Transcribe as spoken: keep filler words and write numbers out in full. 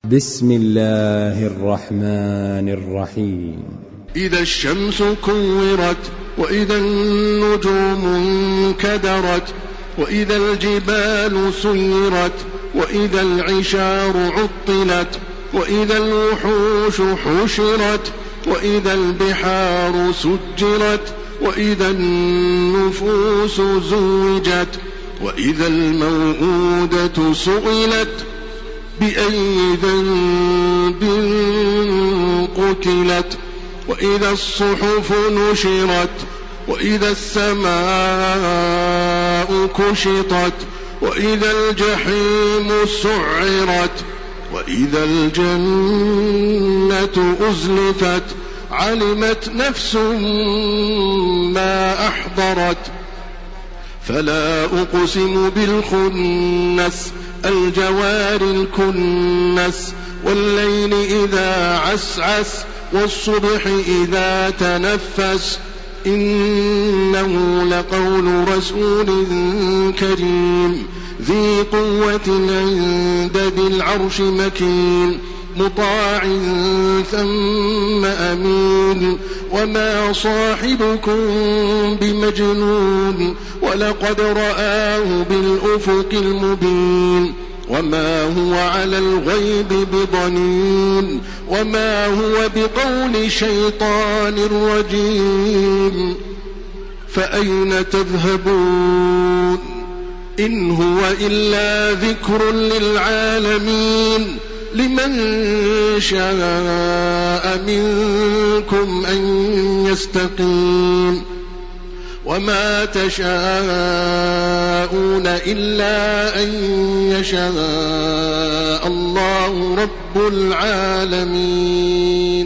بسم الله الرحمن الرحيم. إذا الشمس كورت وإذا النجوم انكدرت وإذا الجبال سيرت وإذا العشار عطلت وإذا الوحوش حشرت وإذا البحار سجرت وإذا النفوس زوجت وإذا الموءودة سئلت بأي ذنب قتلت وإذا الصحف نشرت وإذا السماء كشطت وإذا الجحيم سعرت وإذا الجنة أزلفت علمت نفس ما أحضرت فلا أقسم بالخنس الجوار الكنس والليل إذا عسعس والصبح إذا تنفس إنه لقول رسول كريم ذي قوة عند ذي العرش مكين مطاع ثم أمين وما صاحبكم بمجنون ولقد رآه بالأفق المبين وما هو على الغيب بضنين وما هو بقول شيطان رجيم فأين تذهبون إن هو إلا ذكر للعالمين لمن شاء منكم أن يستقيم وما تشاءون إلا أن يشاء الله رب العالمين.